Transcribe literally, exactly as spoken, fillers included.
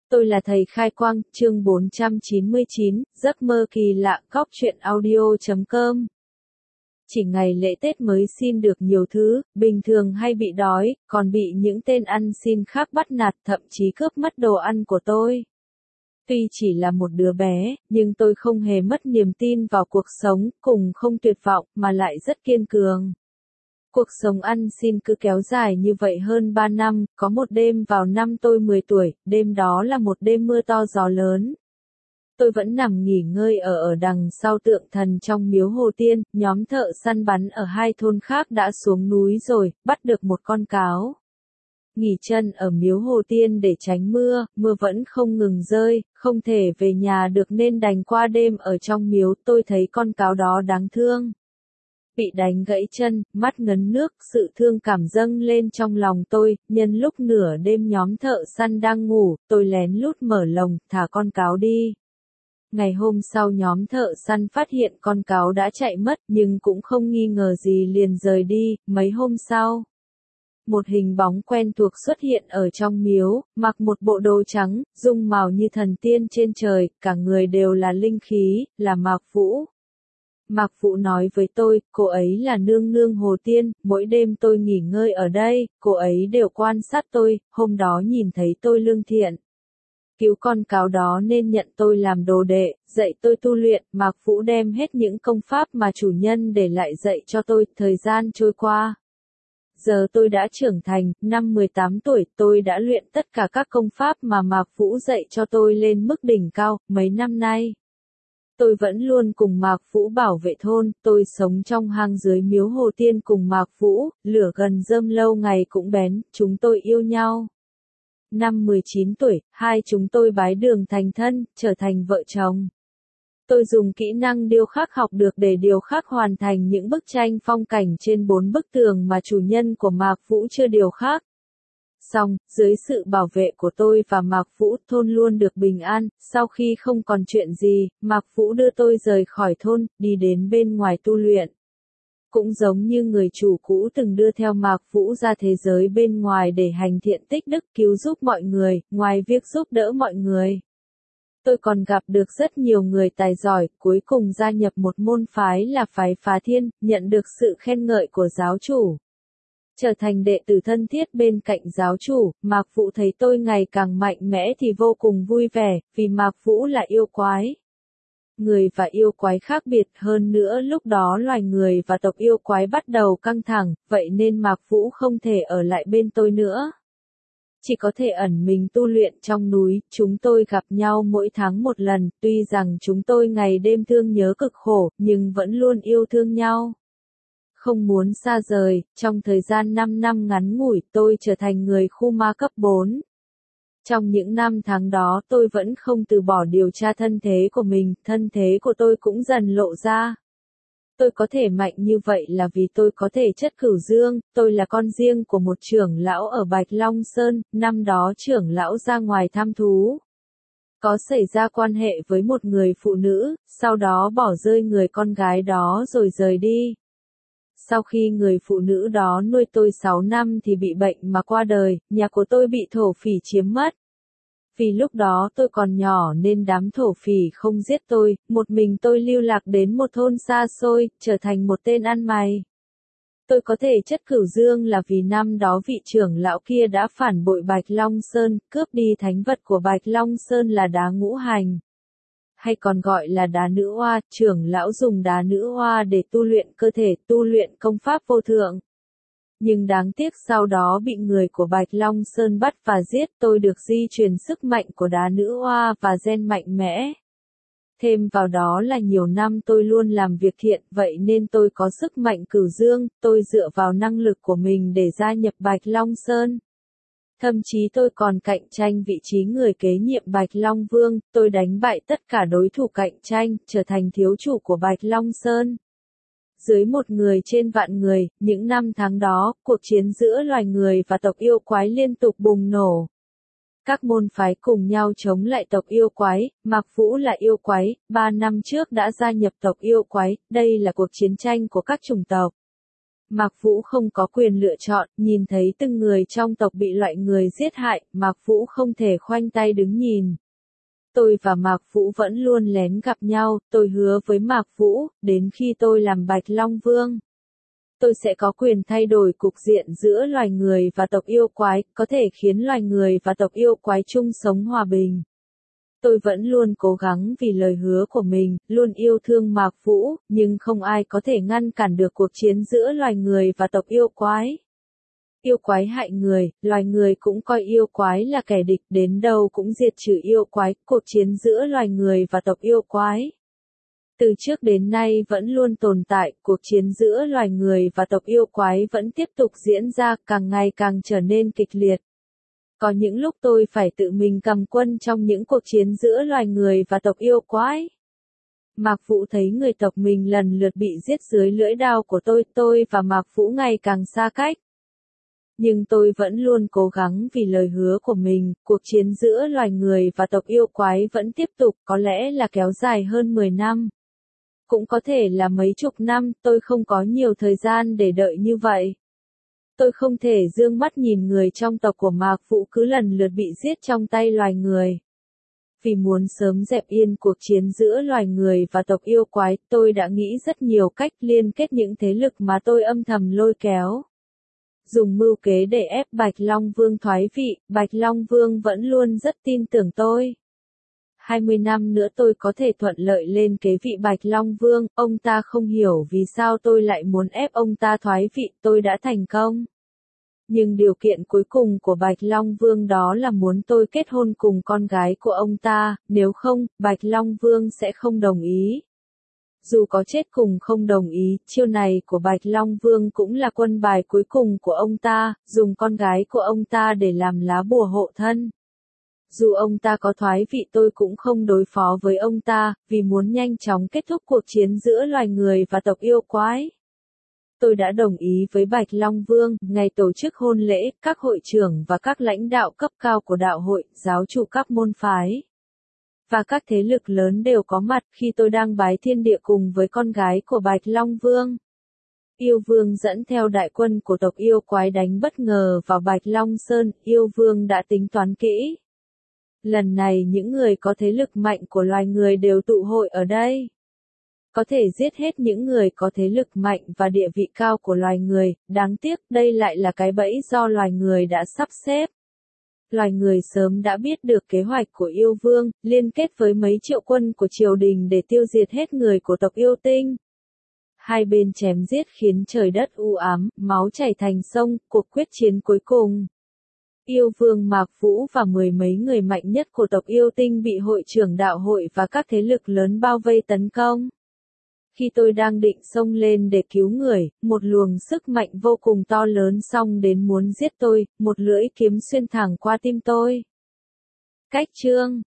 Tôi là thầy Khai Quang, chương bốn trăm chín mươi chín, giấc mơ kỳ lạ, góc truyện audio chấm com. Chỉ ngày lễ Tết mới xin được nhiều thứ, bình thường hay bị đói, còn bị những tên ăn xin khác bắt nạt, thậm chí cướp mất đồ ăn của tôi. Tuy chỉ là một đứa bé, nhưng tôi không hề mất niềm tin vào cuộc sống, cùng không tuyệt vọng, mà lại rất kiên cường. Cuộc sống ăn xin cứ kéo dài như vậy hơn ba năm, có một đêm vào năm tôi mười tuổi, đêm đó là một đêm mưa to gió lớn. Tôi vẫn nằm nghỉ ngơi ở ở đằng sau tượng thần trong miếu Hồ Tiên, nhóm thợ săn bắn ở hai thôn khác đã xuống núi rồi, bắt được một con cáo. Nghỉ chân ở miếu Hồ Tiên để tránh mưa, mưa vẫn không ngừng rơi, không thể về nhà được nên đành qua đêm ở trong miếu. Tôi thấy con cáo đó đáng thương. Bị đánh gãy chân, mắt ngấn nước, sự thương cảm dâng lên trong lòng tôi. Nhân lúc nửa đêm nhóm thợ săn đang ngủ, tôi lén lút mở lồng, thả con cáo đi. Ngày hôm sau nhóm thợ săn phát hiện con cáo đã chạy mất, nhưng cũng không nghi ngờ gì liền rời đi. Mấy hôm sau, một hình bóng quen thuộc xuất hiện ở trong miếu, mặc một bộ đồ trắng, dung mạo như thần tiên trên trời, cả người đều là linh khí, là Mạc Vũ. Mạc Vũ nói với tôi, cô ấy là nương nương Hồ Tiên, mỗi đêm tôi nghỉ ngơi ở đây, cô ấy đều quan sát tôi, hôm đó nhìn thấy tôi lương thiện. Cứu con cáo đó nên nhận tôi làm đồ đệ, dạy tôi tu luyện. Mạc Vũ đem hết những công pháp mà chủ nhân để lại dạy cho tôi. Thời gian trôi qua. Giờ tôi đã trưởng thành, năm mười tám tuổi, tôi đã luyện tất cả các công pháp mà Mạc Vũ dạy cho tôi lên mức đỉnh cao. Mấy năm nay, tôi vẫn luôn cùng Mạc Vũ bảo vệ thôn. Tôi sống trong hang dưới miếu Hồ Tiên cùng Mạc Vũ, lửa gần rơm lâu ngày cũng bén, chúng tôi yêu nhau. Năm mười chín tuổi, hai chúng tôi bái đường thành thân, trở thành vợ chồng. Tôi dùng kỹ năng điêu khắc học được để điêu khắc hoàn thành những bức tranh phong cảnh trên bốn bức tường mà chủ nhân của Mạc Vũ chưa điêu khắc. Xong, dưới sự bảo vệ của tôi và Mạc Vũ, thôn luôn được bình an. Sau khi không còn chuyện gì, Mạc Vũ đưa tôi rời khỏi thôn, đi đến bên ngoài tu luyện. Cũng giống như người chủ cũ từng đưa theo Mạc Vũ ra thế giới bên ngoài để hành thiện tích đức, cứu giúp mọi người, ngoài việc giúp đỡ mọi người. Tôi còn gặp được rất nhiều người tài giỏi, cuối cùng gia nhập một môn phái là phái Phá Thiên, nhận được sự khen ngợi của giáo chủ. Trở thành đệ tử thân thiết bên cạnh giáo chủ, Mạc Vũ thấy tôi ngày càng mạnh mẽ thì vô cùng vui vẻ, vì Mạc Vũ là yêu quái. Người và yêu quái khác biệt, hơn nữa lúc đó loài người và tộc yêu quái bắt đầu căng thẳng, vậy nên Mạc Vũ không thể ở lại bên tôi nữa. Chỉ có thể ẩn mình tu luyện trong núi. Chúng tôi gặp nhau mỗi tháng một lần, tuy rằng chúng tôi ngày đêm thương nhớ cực khổ, nhưng vẫn luôn yêu thương nhau. Không muốn xa rời. Trong thời gian năm năm ngắn ngủi, tôi trở thành người khu ma cấp bốn. Trong những năm tháng đó tôi vẫn không từ bỏ điều tra thân thế của mình, thân thế của tôi cũng dần lộ ra. Tôi có thể mạnh như vậy là vì tôi có thể chất cửu dương, tôi là con riêng của một trưởng lão ở Bạch Long Sơn, năm đó trưởng lão ra ngoài thăm thú. Có xảy ra quan hệ với một người phụ nữ, sau đó bỏ rơi người con gái đó rồi rời đi. Sau khi người phụ nữ đó nuôi tôi sáu năm thì bị bệnh mà qua đời, nhà của tôi bị thổ phỉ chiếm mất. Vì lúc đó tôi còn nhỏ nên đám thổ phỉ không giết tôi, một mình tôi lưu lạc đến một thôn xa xôi, trở thành một tên ăn mày. Tôi có thể chất cửu dương là vì năm đó vị trưởng lão kia đã phản bội Bạch Long Sơn, cướp đi thánh vật của Bạch Long Sơn là đá ngũ hành. Hay còn gọi là đá nữ hoa, trưởng lão dùng đá nữ hoa để tu luyện cơ thể, tu luyện công pháp vô thượng. Nhưng đáng tiếc sau đó bị người của Bạch Long Sơn bắt và giết. Tôi được di truyền sức mạnh của đá nữ hoa và gen mạnh mẽ. Thêm vào đó là nhiều năm tôi luôn làm việc thiện, vậy nên tôi có sức mạnh cửu dương. Tôi dựa vào năng lực của mình để gia nhập Bạch Long Sơn. Thậm chí tôi còn cạnh tranh vị trí người kế nhiệm Bạch Long Vương. Tôi đánh bại tất cả đối thủ cạnh tranh, trở thành thiếu chủ của Bạch Long Sơn. Dưới một người trên vạn người, những năm tháng đó, cuộc chiến giữa loài người và tộc yêu quái liên tục bùng nổ. Các môn phái cùng nhau chống lại tộc yêu quái. Mạc Vũ là yêu quái, ba năm trước đã gia nhập tộc yêu quái, đây là cuộc chiến tranh của các chủng tộc. Mạc Vũ không có quyền lựa chọn, nhìn thấy từng người trong tộc bị loại người giết hại, Mạc Vũ không thể khoanh tay đứng nhìn. Tôi và Mạc Vũ vẫn luôn lén gặp nhau, tôi hứa với Mạc Vũ, đến khi tôi làm Bạch Long Vương, tôi sẽ có quyền thay đổi cục diện giữa loài người và tộc yêu quái, có thể khiến loài người và tộc yêu quái chung sống hòa bình. Tôi vẫn luôn cố gắng vì lời hứa của mình, luôn yêu thương Mạc Vũ, nhưng không ai có thể ngăn cản được cuộc chiến giữa loài người và tộc yêu quái. Yêu quái hại người, loài người cũng coi yêu quái là kẻ địch, đến đâu cũng diệt trừ yêu quái, cuộc chiến giữa loài người và tộc yêu quái. Từ trước đến nay vẫn luôn tồn tại, cuộc chiến giữa loài người và tộc yêu quái vẫn tiếp tục diễn ra, càng ngày càng trở nên kịch liệt. Có những lúc tôi phải tự mình cầm quân trong những cuộc chiến giữa loài người và tộc yêu quái. Mạc Vũ thấy người tộc mình lần lượt bị giết dưới lưỡi đao của tôi, tôi và Mạc Vũ ngày càng xa cách. Nhưng tôi vẫn luôn cố gắng vì lời hứa của mình, cuộc chiến giữa loài người và tộc yêu quái vẫn tiếp tục, có lẽ là kéo dài hơn mười năm. Cũng có thể là mấy chục năm, tôi không có nhiều thời gian để đợi như vậy. Tôi không thể dương mắt nhìn người trong tộc của Mạc Vũ cứ lần lượt bị giết trong tay loài người. Vì muốn sớm dẹp yên cuộc chiến giữa loài người và tộc yêu quái, tôi đã nghĩ rất nhiều cách liên kết những thế lực mà tôi âm thầm lôi kéo. Dùng mưu kế để ép Bạch Long Vương thoái vị, Bạch Long Vương vẫn luôn rất tin tưởng tôi. hai mươi năm nữa tôi có thể thuận lợi lên kế vị Bạch Long Vương, ông ta không hiểu vì sao tôi lại muốn ép ông ta thoái vị, tôi đã thành công. Nhưng điều kiện cuối cùng của Bạch Long Vương đó là muốn tôi kết hôn cùng con gái của ông ta, nếu không, Bạch Long Vương sẽ không đồng ý. Dù có chết cùng không đồng ý, chiêu này của Bạch Long Vương cũng là quân bài cuối cùng của ông ta, dùng con gái của ông ta để làm lá bùa hộ thân. Dù ông ta có thoái vị tôi cũng không đối phó với ông ta, vì muốn nhanh chóng kết thúc cuộc chiến giữa loài người và tộc yêu quái. Tôi đã đồng ý với Bạch Long Vương, ngày tổ chức hôn lễ, các hội trưởng và các lãnh đạo cấp cao của đạo hội, giáo chủ các môn phái và các thế lực lớn đều có mặt khi tôi đang bái thiên địa cùng với con gái của Bạch Long Vương. Yêu Vương dẫn theo đại quân của tộc yêu quái đánh bất ngờ vào Bạch Long Sơn, Yêu Vương đã tính toán kỹ. Lần này những người có thế lực mạnh của loài người đều tụ hội ở đây. Có thể giết hết những người có thế lực mạnh và địa vị cao của loài người, đáng tiếc đây lại là cái bẫy do loài người đã sắp xếp. Loài người sớm đã biết được kế hoạch của Yêu Vương, liên kết với mấy triệu quân của triều đình để tiêu diệt hết người của tộc yêu tinh. Hai bên chém giết khiến trời đất u ám, máu chảy thành sông, cuộc quyết chiến cuối cùng. Yêu Vương Mạc Vũ và mười mấy người mạnh nhất của tộc yêu tinh bị hội trưởng đạo hội và các thế lực lớn bao vây tấn công. Khi tôi đang định xông lên để cứu người, một luồng sức mạnh vô cùng to lớn xông đến muốn giết tôi, một lưỡi kiếm xuyên thẳng qua tim tôi. Cách chương